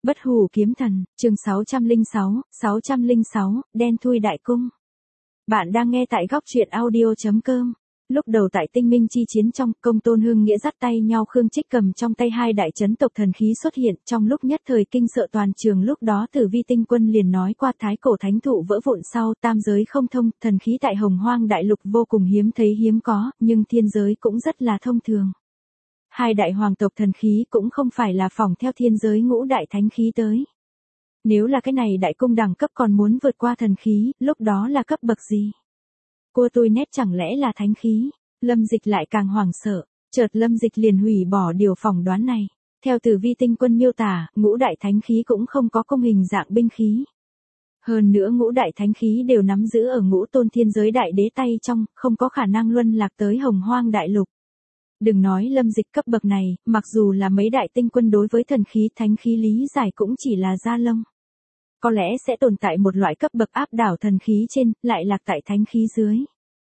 Bất hủ kiếm thần, chương 606, đen thui đại cung. Bạn đang nghe tại góc truyện audio.com. Lúc đầu tại Tinh Minh chi chiến trong, Công Tôn Hưng Nghĩa dắt tay nhau Khương Trích cầm trong tay hai đại chấn tộc thần khí xuất hiện, trong lúc nhất thời kinh sợ toàn trường. Lúc đó Tử Vi Tinh Quân liền nói qua thái cổ thánh thụ vỡ vụn sau, tam giới không thông, thần khí tại Hồng Hoang đại lục vô cùng hiếm thấy hiếm có, nhưng thiên giới cũng rất là thông thường. Hai đại hoàng tộc thần khí cũng không phải là phỏng theo thiên giới ngũ đại thánh khí tới. Nếu là cái này đại cung đẳng cấp còn muốn vượt qua thần khí, lúc đó là cấp bậc gì? Cua tôi nét chẳng lẽ là thánh khí? Lâm Dịch lại càng hoảng sợ, chợt Lâm Dịch liền hủy bỏ điều phỏng đoán này. Theo Tử Vi Tinh Quân miêu tả, ngũ đại thánh khí cũng không có công hình dạng binh khí. Hơn nữa ngũ đại thánh khí đều nắm giữ ở ngũ tôn thiên giới đại đế tay trong, không có khả năng luân lạc tới Hồng Hoang đại lục. Đừng nói Lâm Dịch cấp bậc này, mặc dù là mấy đại tinh quân đối với thần khí thánh khí lý giải cũng chỉ là da lông. Có lẽ sẽ tồn tại một loại cấp bậc áp đảo thần khí trên, lại lạc tại thánh khí dưới.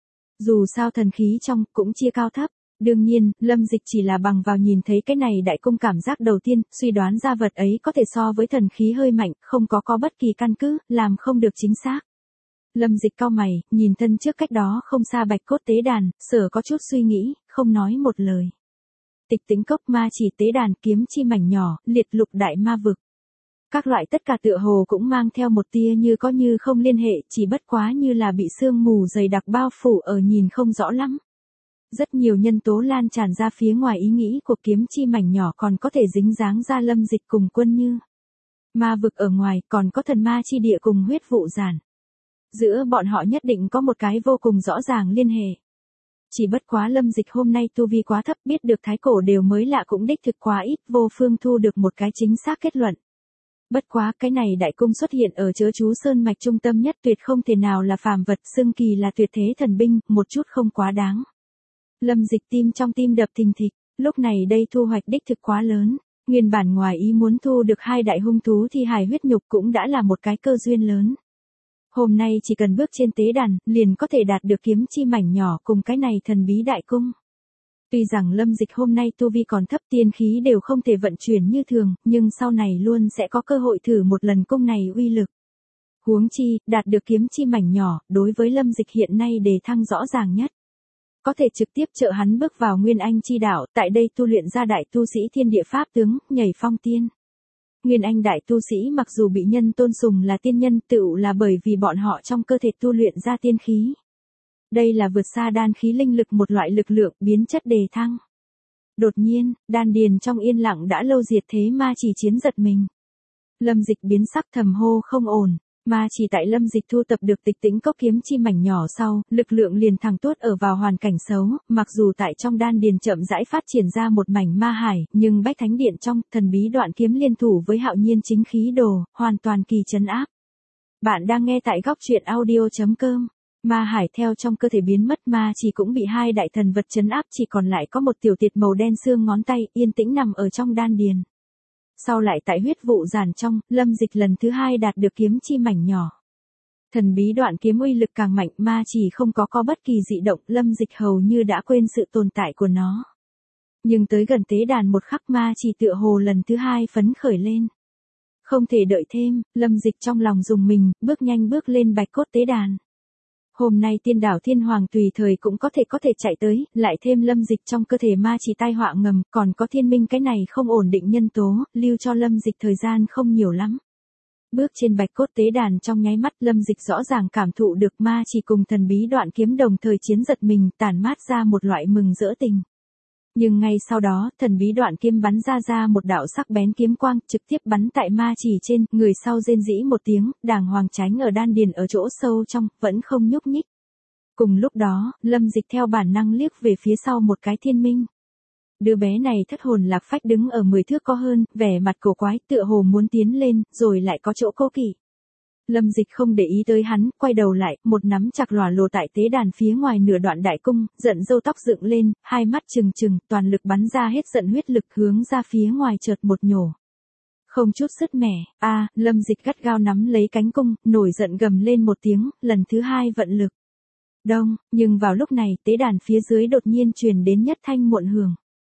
Dù sao thần khí trong cũng chia cao thấp. Đương nhiên, Lâm Dịch chỉ là bằng vào nhìn thấy cái này đại cung cảm giác đầu tiên, suy đoán ra vật ấy có thể so với thần khí hơi mạnh, không có bất kỳ căn cứ, làm không được chính xác. Lâm Dịch cau mày, nhìn thân trước cách đó không xa bạch cốt tế đàn, sở có chút suy nghĩ, không nói một lời. Tịch Tĩnh Cốc, ma chỉ tế đàn, kiếm chi mảnh nhỏ, liệt lục đại ma vực. Các loại tất cả tựa hồ cũng mang theo một tia như có như không liên hệ, chỉ bất quá như là bị sương mù dày đặc bao phủ ở nhìn không rõ lắm. Rất nhiều nhân tố lan tràn ra phía ngoài ý nghĩ của kiếm chi mảnh nhỏ còn có thể dính dáng ra Lâm Dịch cùng Quân Như. Ma vực ở ngoài còn có thần ma chi địa cùng huyết vụ giản. Giữa bọn họ nhất định có một cái vô cùng rõ ràng liên hệ. Chỉ bất quá Lâm Dịch hôm nay tu vi quá thấp, biết được thái cổ đều mới lạ cũng đích thực quá ít, vô phương thu được một cái chính xác kết luận. Bất quá cái này đại cung xuất hiện ở chớ chú sơn mạch trung tâm nhất, tuyệt không thể nào là phàm vật, xưng kỳ là tuyệt thế thần binh, một chút không quá đáng. Lâm Dịch tim trong tim đập thình thịch, lúc này đây thu hoạch đích thực quá lớn. Nguyên bản ngoài ý muốn thu được hai đại hung thú thi hài huyết nhục cũng đã là một cái cơ duyên lớn. Hôm nay chỉ cần bước trên tế đàn, liền có thể đạt được kiếm chi mảnh nhỏ cùng cái này thần bí đại cung. Tuy rằng Lâm Dịch hôm nay tu vi còn thấp, tiên khí đều không thể vận chuyển như thường, nhưng sau này luôn sẽ có cơ hội thử một lần cung này uy lực. Huống chi, đạt được kiếm chi mảnh nhỏ, đối với Lâm Dịch hiện nay đề thăng rõ ràng nhất. Có thể trực tiếp trợ hắn bước vào Nguyên Anh chi đạo, tại đây tu luyện ra đại tu sĩ thiên địa pháp tướng, nhảy phong tiên. Nguyên Anh đại tu sĩ mặc dù bị nhân tôn sùng là tiên nhân, tựu là bởi vì bọn họ trong cơ thể tu luyện ra tiên khí. Đây là vượt xa đan khí linh lực một loại lực lượng biến chất đề thăng. Đột nhiên, đan điền trong yên lặng đã lâu diệt thế ma chỉ chiến giật mình. Lâm Dịch biến sắc thầm hô không ổn. Ma chỉ tại Lâm Dịch thu tập được Tịch Tĩnh Cốc kiếm chi mảnh nhỏ sau, lực lượng liền thẳng tuốt ở vào hoàn cảnh xấu, mặc dù tại trong đan điền chậm rãi phát triển ra một mảnh ma hải, nhưng Bách Thánh Điện trong, thần bí đoạn kiếm liên thủ với Hạo Nhiên chính khí đồ, hoàn toàn kỳ trấn áp. Bạn đang nghe tại góc truyện audio.com. Ma hải theo trong cơ thể biến mất, ma chỉ cũng bị hai đại thần vật trấn áp, chỉ còn lại có một tiểu tiệt màu đen xương ngón tay, yên tĩnh nằm ở trong đan điền. Sau lại tại huyết vụ giản trong, Lâm Dịch lần thứ hai đạt được kiếm chi mảnh nhỏ. Thần bí đoạn kiếm uy lực càng mạnh, ma chỉ không có bất kỳ dị động, Lâm Dịch hầu như đã quên sự tồn tại của nó. Nhưng tới gần tế đàn một khắc, ma chỉ tựa hồ lần thứ hai phấn khởi lên. Không thể đợi thêm, Lâm Dịch trong lòng rùng mình, bước nhanh bước lên bạch cốt tế đàn. Hôm nay tiên đảo thiên hoàng tùy thời cũng có thể chạy tới, lại thêm Lâm Dịch trong cơ thể ma chỉ tai họa ngầm, còn có thiên minh cái này không ổn định nhân tố, lưu cho Lâm Dịch thời gian không nhiều lắm. Bước trên bạch cốt tế đàn trong nháy mắt, Lâm Dịch rõ ràng cảm thụ được ma chỉ cùng thần bí đoạn kiếm đồng thời chiến giật mình, tản mát ra một loại mừng rỡ tình. Nhưng ngay sau đó, thần bí đoạn kiếm bắn ra một đạo sắc bén kiếm quang, trực tiếp bắn tại ma chỉ trên, người sau rên rỉ một tiếng, đàng hoàng tránh ở đan điền ở chỗ sâu trong, vẫn không nhúc nhích. Cùng lúc đó, Lâm Dịch theo bản năng liếc về phía sau một cái thiên minh. Đứa bé này thất hồn lạc phách đứng ở 10 thước có hơn, vẻ mặt cổ quái, tựa hồ muốn tiến lên, rồi lại có chỗ cố kỵ. Lâm Dịch không để ý tới hắn, quay đầu lại, một nắm chặt lòa lồ tại tế đàn phía ngoài nửa đoạn đại cung, giận râu tóc dựng lên, hai mắt trừng trừng, toàn lực bắn ra hết giận huyết lực hướng ra phía ngoài chợt một nhổ. Không chút sứt mẻ, Lâm Dịch gắt gao nắm lấy cánh cung, nổi giận gầm lên một tiếng, lần thứ hai vận lực. Đông, nhưng vào lúc này, tế đàn phía dưới đột nhiên truyền đến nhất thanh muộn hưởng.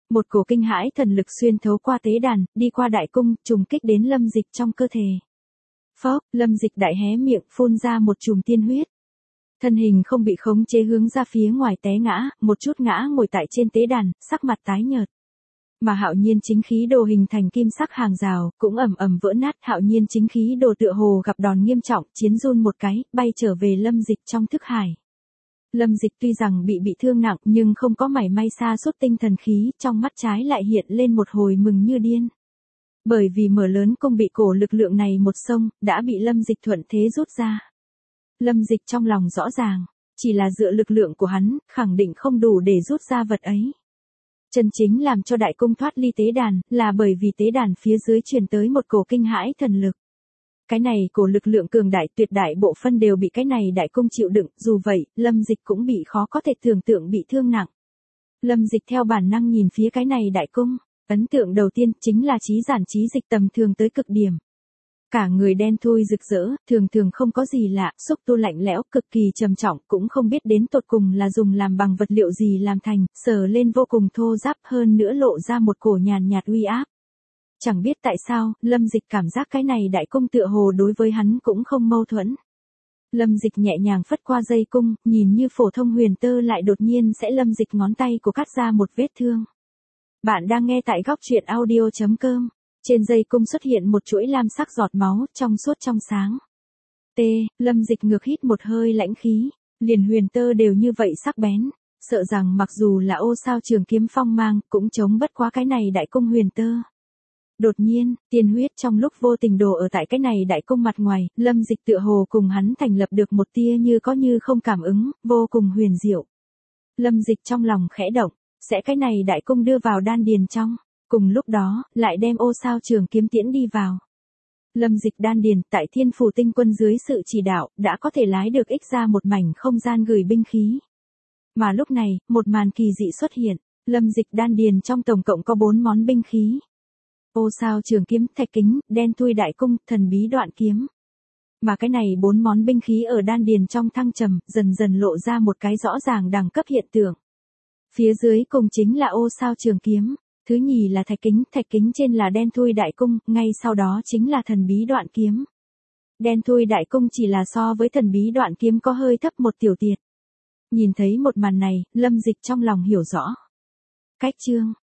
Một cổ kinh hãi thần lực xuyên thấu qua tế đàn, đi qua đại cung, trùng kích đến Lâm Dịch trong cơ thể. Phốc, Lâm Dịch đại hé miệng, phun ra một chùm tiên huyết. Thân hình không bị khống chế hướng ra phía ngoài té ngã, một chút ngã ngồi tại trên tế đàn, sắc mặt tái nhợt. Mà Hạo Nhiên chính khí đồ hình thành kim sắc hàng rào, cũng ầm ầm vỡ nát. Hạo Nhiên chính khí đồ tựa hồ gặp đòn nghiêm trọng, chiến run một cái, bay trở về Lâm Dịch trong thức hải. Lâm Dịch tuy rằng bị thương nặng, nhưng không có mảy may sa sút tinh thần khí, trong mắt trái lại hiện lên một hồi mừng như điên. Bởi vì mở lớn cung bị cổ lực lượng này một xông, đã bị Lâm Dịch thuận thế rút ra. Lâm Dịch trong lòng rõ ràng, chỉ là dựa lực lượng của hắn, khẳng định không đủ để rút ra vật ấy. Chân chính làm cho đại cung thoát ly tế đàn, là bởi vì tế đàn phía dưới truyền tới một cổ kinh hãi thần lực. Cái này cổ lực lượng cường đại tuyệt đại bộ phân đều bị cái này đại cung chịu đựng, dù vậy, Lâm Dịch cũng bị khó có thể tưởng tượng bị thương nặng. Lâm Dịch theo bản năng nhìn phía cái này đại cung, ấn tượng đầu tiên chính là trí giản trí dịch tầm thường tới cực điểm. Cả người đen thui rực rỡ, thường không có gì lạ, xúc tu lạnh lẽo, cực kỳ trầm trọng, cũng không biết đến tột cùng là dùng làm bằng vật liệu gì làm thành, sờ lên vô cùng thô ráp, hơn nữa lộ ra một cổ nhàn nhạt uy áp. Chẳng biết tại sao, Lâm Dịch cảm giác cái này đại cung tựa hồ đối với hắn cũng không mâu thuẫn. Lâm Dịch nhẹ nhàng phất qua dây cung, nhìn như phổ thông huyền tơ lại đột nhiên sẽ Lâm Dịch ngón tay của cắt ra một vết thương. Bạn đang nghe tại góc truyện audio.com. Trên dây cung xuất hiện một chuỗi lam sắc giọt máu, trong suốt trong sáng. Lâm Dịch ngược hít một hơi lãnh khí, liền huyền tơ đều như vậy sắc bén, sợ rằng mặc dù là ô sao trường kiếm phong mang, cũng chống bất quá cái này đại cung huyền tơ. Đột nhiên, tiên huyết trong lúc vô tình đổ ở tại cái này đại cung mặt ngoài, Lâm Dịch tựa hồ cùng hắn thành lập được một tia như có như không cảm ứng, vô cùng huyền diệu. Lâm Dịch trong lòng khẽ động, sẽ cái này đại cung đưa vào đan điền trong. Cùng lúc đó, lại đem ô sao trường kiếm tiễn đi vào. Lâm Dịch đan điền, tại Thiên Phù Tinh Quân dưới sự chỉ đạo, đã có thể lái được ích ra một mảnh không gian gửi binh khí. Mà lúc này, một màn kỳ dị xuất hiện, Lâm Dịch đan điền trong tổng cộng có 4 món binh khí. Ô sao trường kiếm, thạch kính, đen thui đại cung, thần bí đoạn kiếm. Mà cái này 4 món binh khí ở đan điền trong thăng trầm, dần dần lộ ra một cái rõ ràng đẳng cấp hiện tượng. Phía dưới cùng chính là ô sao trường kiếm. Thứ nhì là thạch kính trên là đen thui đại cung, ngay sau đó chính là thần bí đoạn kiếm. Đen thui đại cung chỉ là so với thần bí đoạn kiếm có hơi thấp một tiểu tiệt. Nhìn thấy một màn này, Lâm Dịch trong lòng hiểu rõ. Cách chương,